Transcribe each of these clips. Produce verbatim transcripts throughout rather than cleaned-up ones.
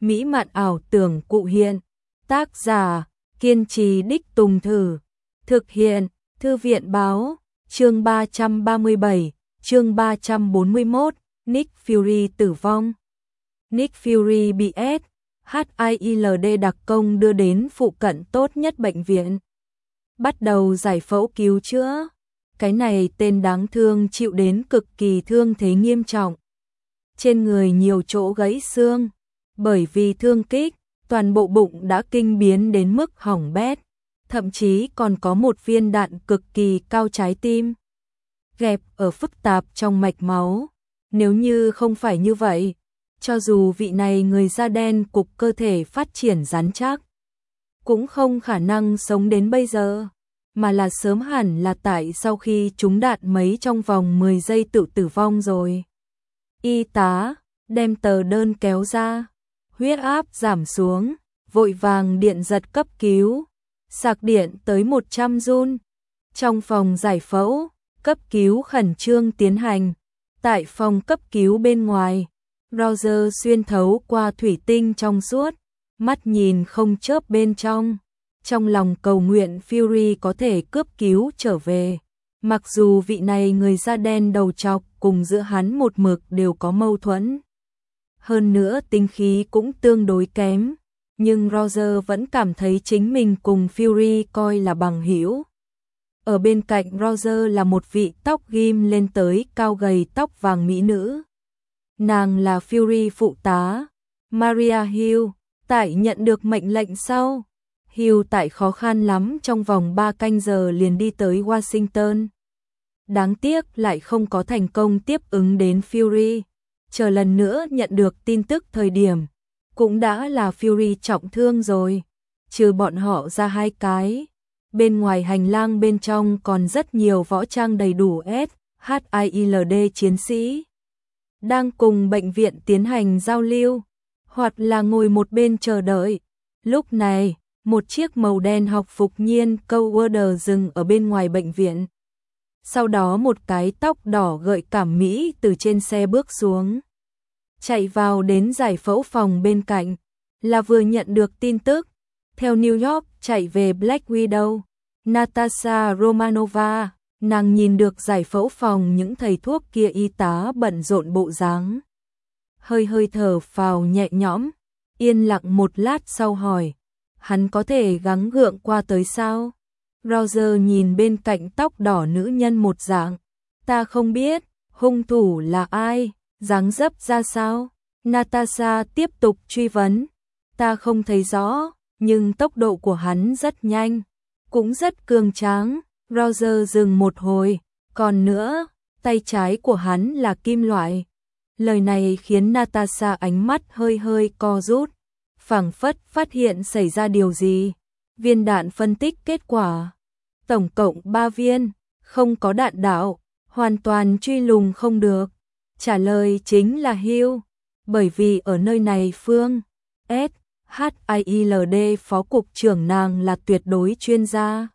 mỹ mạn ảo tưởng cụ hiện. Tác giả, kiên trì đích tùng thử. Thực hiện, Thư viện Báo, chương ba trăm ba mươi bảy, chương ba trăm bốn mươi mốt, Nick Fury tử vong. Nick Fury bị S H I L D đặc công đưa đến phụ cận tốt nhất bệnh viện. Bắt đầu giải phẫu cứu chữa. Cái này tên đáng thương chịu đến cực kỳ thương thế nghiêm trọng. Trên người nhiều chỗ gãy xương. Bởi vì thương kích, toàn bộ bụng đã kinh biến đến mức hỏng bét. Thậm chí còn có một viên đạn cực kỳ cao trái tim. Gẹp ở phức tạp trong mạch máu. Nếu như không phải như vậy, cho dù vị này người da đen cục cơ thể phát triển rắn chắc, cũng không khả năng sống đến bây giờ, mà là sớm hẳn là tại sau khi trúng đạn mấy trong vòng mười giây tự tử vong rồi. Y tá đem tờ đơn kéo ra, huyết áp giảm xuống, vội vàng điện giật cấp cứu, sạc điện tới một trăm joule. Trong phòng giải phẫu, cấp cứu khẩn trương tiến hành. Tại phòng cấp cứu bên ngoài, Roger xuyên thấu qua thủy tinh trong suốt, mắt nhìn không chớp bên trong. Trong lòng cầu nguyện Fury có thể cướp cứu trở về. Mặc dù vị này người da đen đầu trọc cùng giữa hắn một mực đều có mâu thuẫn. Hơn nữa tính khí cũng tương đối kém. Nhưng Roger vẫn cảm thấy chính mình cùng Fury coi là bằng hữu. Ở bên cạnh Roger là một vị tóc ghim lên tới cao gầy tóc vàng mỹ nữ. Nàng là Fury phụ tá, Maria Hill. Tại nhận được mệnh lệnh sau, Hill tại khó khăn lắm trong vòng ba canh giờ liền đi tới Washington. Đáng tiếc lại không có thành công tiếp ứng đến Fury. Chờ lần nữa nhận được tin tức thời điểm, cũng đã là Fury trọng thương rồi. Trừ bọn họ ra hai cái, bên ngoài hành lang bên trong còn rất nhiều võ trang đầy đủ S H I L D chiến sĩ đang cùng bệnh viện tiến hành giao lưu, hoặc là ngồi một bên chờ đợi. Lúc này, một chiếc màu đen học phục nhiên Coworker dừng ở bên ngoài bệnh viện. Sau đó một cái tóc đỏ gợi cảm mỹ từ trên xe bước xuống, chạy vào đến giải phẫu phòng bên cạnh, là vừa nhận được tin tức. Theo New York chạy về Black Widow, Natasha Romanova, nàng nhìn được giải phẫu phòng những thầy thuốc kia y tá bận rộn bộ dáng. Hơi hơi thở phào nhẹ nhõm, yên lặng một lát sau hỏi, hắn có thể gắng gượng qua tới sao? Roger nhìn bên cạnh tóc đỏ nữ nhân một dạng, ta không biết, hung thủ là ai, dáng dấp ra sao? Natasha tiếp tục truy vấn, ta không thấy rõ, nhưng tốc độ của hắn rất nhanh, cũng rất cường tráng. Roger dừng một hồi, còn nữa, tay trái của hắn là kim loại. Lời này khiến Natasha ánh mắt hơi hơi co rút, phảng phất phát hiện xảy ra điều gì. Viên đạn phân tích kết quả, tổng cộng ba viên, không có đạn đạo, hoàn toàn truy lùng không được. Trả lời chính là Hill, bởi vì ở nơi này Phương S H I L D phó cục trưởng nàng là tuyệt đối chuyên gia.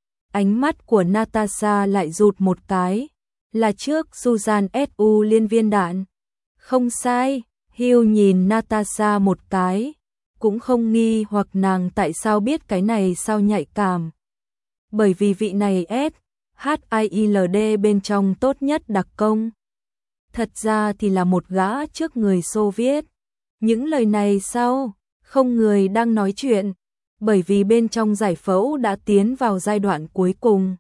Ánh mắt của Natasha lại rụt một cái, là trước Susan S U liên viên đạn. Không sai, Hill nhìn Natasha một cái, cũng không nghi hoặc nàng tại sao biết cái này sao nhạy cảm. Bởi vì vị này S H I L D bên trong tốt nhất đặc công. Thật ra thì là một gã trước người Xô Viết. Những lời này sau, không người đang nói chuyện, bởi vì bên trong giải phẫu đã tiến vào giai đoạn cuối cùng.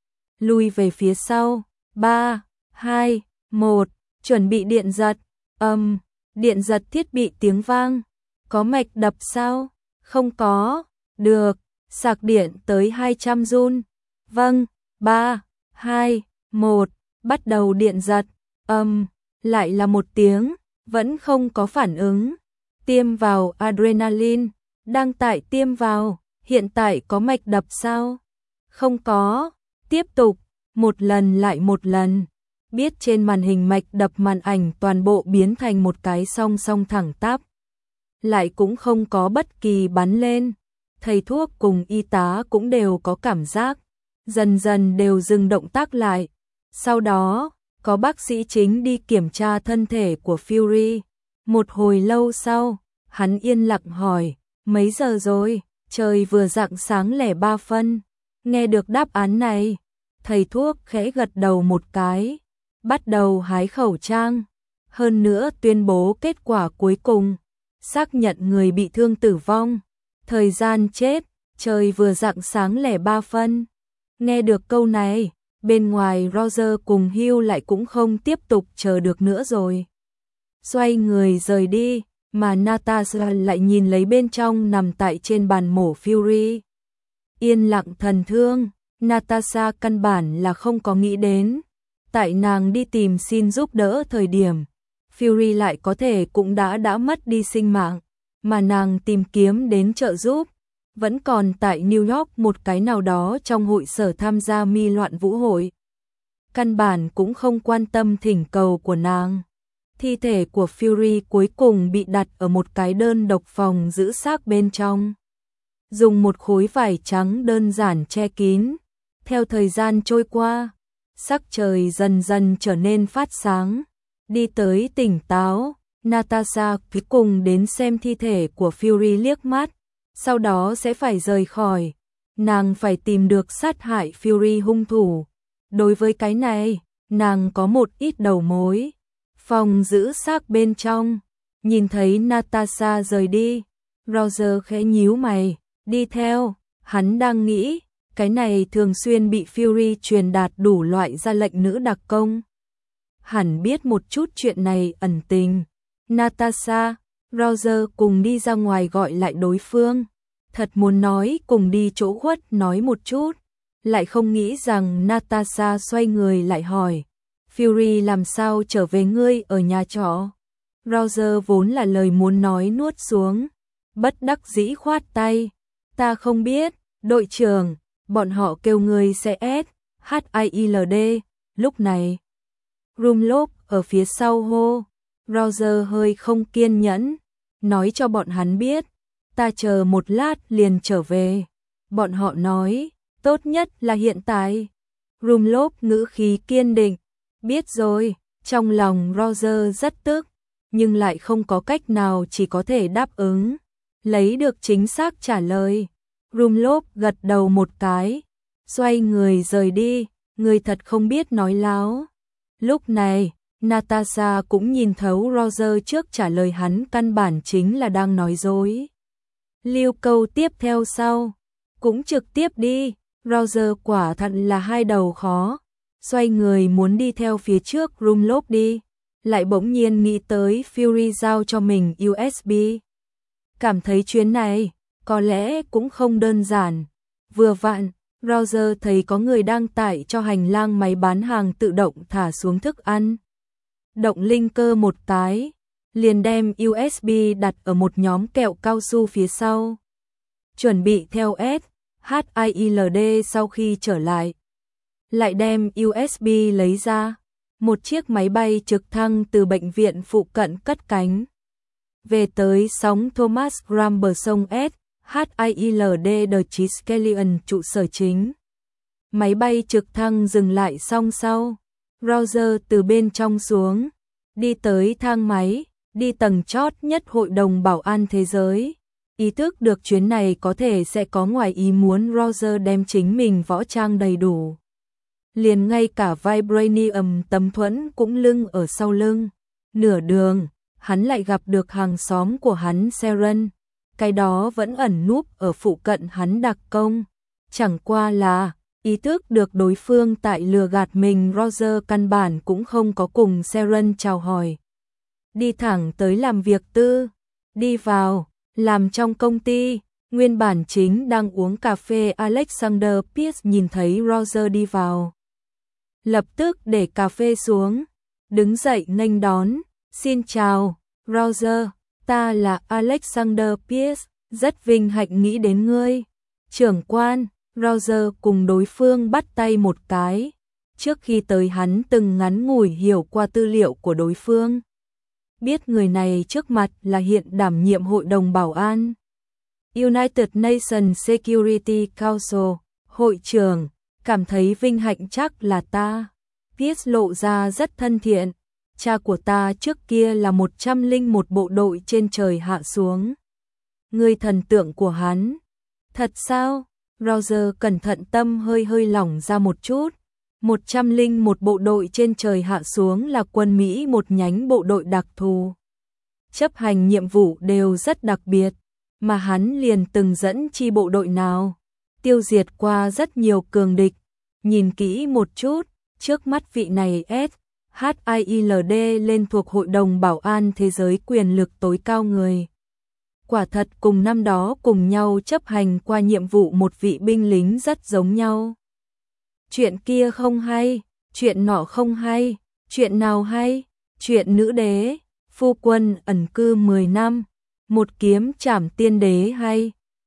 Lui về phía sau, ba, hai, một, chuẩn bị điện giật, âm, điện giật thiết bị tiếng vang. Có mạch đập sao? Không có, được, sạc điện tới hai trăm joule. Vâng, ba, hai, một, bắt đầu điện giật, âm, lại là một tiếng, vẫn không có phản ứng. Tiêm vào adrenaline, đang tại tiêm vào, hiện tại có mạch đập sao? Không có, tiếp tục, một lần lại một lần. Biết trên màn hình mạch đập màn ảnh toàn bộ biến thành một cái song song thẳng tắp. Lại cũng không có bất kỳ bắn lên. Thầy thuốc cùng y tá cũng đều có cảm giác. Dần dần đều dừng động tác lại. Sau đó, có bác sĩ chính đi kiểm tra thân thể của Fury. Một hồi lâu sau, Hắn yên lặng hỏi, mấy giờ rồi? Trời vừa rạng sáng lẻ ba phân. Nghe được đáp án này, thầy thuốc khẽ gật đầu một cái, bắt đầu hái khẩu trang. Hơn nữa tuyên bố kết quả cuối cùng, xác nhận người bị thương tử vong. Thời gian chết, trời vừa rạng sáng lẻ ba phân. Nghe được câu này, bên ngoài Roger cùng Hugh lại cũng không tiếp tục chờ được nữa rồi. Xoay người rời đi, mà Natasha lại nhìn lấy bên trong nằm tại trên bàn mổ Fury. Yên lặng thần thương, Natasha căn bản là không có nghĩ đến. Tại nàng đi tìm xin giúp đỡ thời điểm, Fury lại có thể cũng đã đã mất đi sinh mạng, mà nàng tìm kiếm đến trợ giúp, vẫn còn tại New York một cái nào đó trong hội sở tham gia mi loạn vũ hội. Căn bản cũng không quan tâm thỉnh cầu của nàng. Thi thể của Fury cuối cùng bị đặt ở một cái đơn độc phòng giữ xác bên trong. Dùng một khối vải trắng đơn giản che kín. Theo thời gian trôi qua, sắc trời dần dần trở nên phát sáng. Đi tới tỉnh táo, Natasha cuối cùng đến xem thi thể của Fury liếc mắt. Sau đó sẽ phải rời khỏi. Nàng phải tìm được sát hại Fury hung thủ. Đối với cái này, nàng có một ít đầu mối. Phòng giữ xác bên trong, nhìn thấy Natasha rời đi, Roger khẽ nhíu mày, đi theo. Hắn đang nghĩ, cái này thường xuyên bị Fury truyền đạt đủ loại ra lệnh nữ đặc công. Hẳn biết một chút chuyện này ẩn tình. Natasha, Roger cùng đi ra ngoài gọi lại đối phương. Thật muốn nói cùng đi chỗ khuất nói một chút. Lại không nghĩ rằng Natasha xoay người lại hỏi, Fury làm sao trở về ngươi ở nhà trọ? Roger vốn là lời muốn nói nuốt xuống, bất đắc dĩ khoát tay. Ta không biết, đội trưởng, bọn họ kêu ngươi sẽ S, H I I L D. Lúc này, Rumlop ở phía sau hô. Roger hơi không kiên nhẫn, nói cho bọn hắn biết, ta chờ một lát liền trở về. Bọn họ nói, tốt nhất là hiện tại. Rumlop ngữ khí kiên định, biết rồi. Trong lòng Roger rất tức, nhưng lại không có cách nào, chỉ có thể đáp ứng, lấy được chính xác trả lời. Rumlop gật đầu một cái, xoay người rời đi, người thật không biết nói láo. Lúc này, Natasha cũng nhìn thấu Roger trước trả lời hắn căn bản chính là đang nói dối. Lưu câu tiếp theo sau, cũng trực tiếp đi. Roger quả thật là hai đầu khó, xoay người muốn đi theo phía trước Rumlop đi, lại bỗng nhiên nghĩ tới Fury giao cho mình u ét bê. Cảm thấy chuyến này có lẽ cũng không đơn giản. Vừa vặn, Roger thấy có người đang tải cho hành lang máy bán hàng tự động thả xuống thức ăn. Động linh cơ một cái, liền đem u ét bê đặt ở một nhóm kẹo cao su phía sau. Chuẩn bị theo S, H I I L D sau khi trở lại. Lại đem u ét bê lấy ra. Một chiếc máy bay trực thăng từ bệnh viện phụ cận cất cánh. Về tới sóng Thomas Graham bờ sông S, H I I L D The Triskelion trụ sở chính. Máy bay trực thăng dừng lại xong sau. Roger từ bên trong xuống, đi tới thang máy, đi tầng chót nhất Hội đồng Bảo an Thế giới. Ý thức được chuyến này có thể sẽ có ngoài ý muốn, Roger đem chính mình võ trang đầy đủ. Liền ngay cả Vibranium tấm thuẫn cũng lưng ở sau lưng. Nửa đường, hắn lại gặp được hàng xóm của hắn Seren. Cái đó vẫn ẩn núp ở phụ cận hắn đặc công. Chẳng qua là ý thức được đối phương tại lừa gạt mình, Roger căn bản cũng không có cùng Seren chào hỏi. Đi thẳng tới làm việc tư. Đi vào, làm trong công ty. Nguyên bản chính đang uống cà phê Alexander Pierce nhìn thấy Roger đi vào, lập tức để cà phê xuống, đứng dậy nghênh đón. Xin chào, Roger, ta là Alexander Pierce, rất vinh hạnh nghĩ đến ngươi. Trưởng quan, Roger cùng đối phương bắt tay một cái. Trước khi tới hắn từng ngắn ngủi hiểu qua tư liệu của đối phương. Biết người này trước mặt là hiện đảm nhiệm Hội đồng Bảo an United Nations Security Council, hội trưởng, cảm thấy vinh hạnh chắc là ta. Pierce lộ ra rất thân thiện, cha của ta trước kia là một trăm linh một bộ đội trên trời hạ xuống. Ngươi thần tượng của hắn. Thật sao? Roger cẩn thận tâm hơi hơi lỏng ra một chút. một trăm linh một bộ đội trên trời hạ xuống là quân Mỹ một nhánh bộ đội đặc thù. Chấp hành nhiệm vụ đều rất đặc biệt, mà hắn liền từng dẫn chi bộ đội nào. Tiêu diệt qua rất nhiều cường địch. Nhìn kỹ một chút, trước mắt vị này S H I L D lên thuộc Hội đồng Bảo an Thế giới quyền lực tối cao người. Quả thật cùng năm đó cùng nhau chấp hành qua nhiệm vụ một vị binh lính rất giống nhau. Chuyện kia không hay, chuyện nọ không hay, chuyện nào hay, chuyện nữ đế, phu quân ẩn cư mười năm, một kiếm trảm tiên đế hay.